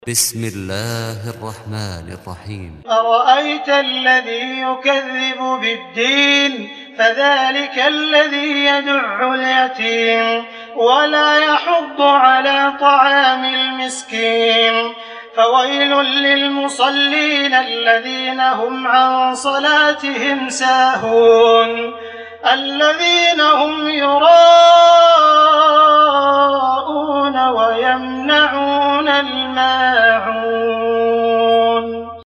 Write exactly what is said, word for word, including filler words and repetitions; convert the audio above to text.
بسم الله الرحمن الرحيم. أرأيت الذي يكذب بالدين فذلك الذي يدع اليتيم ولا يحض على طعام المسكين فويل للمصلين الذين هم عن صلاتهم ساهون الذين هم يراءون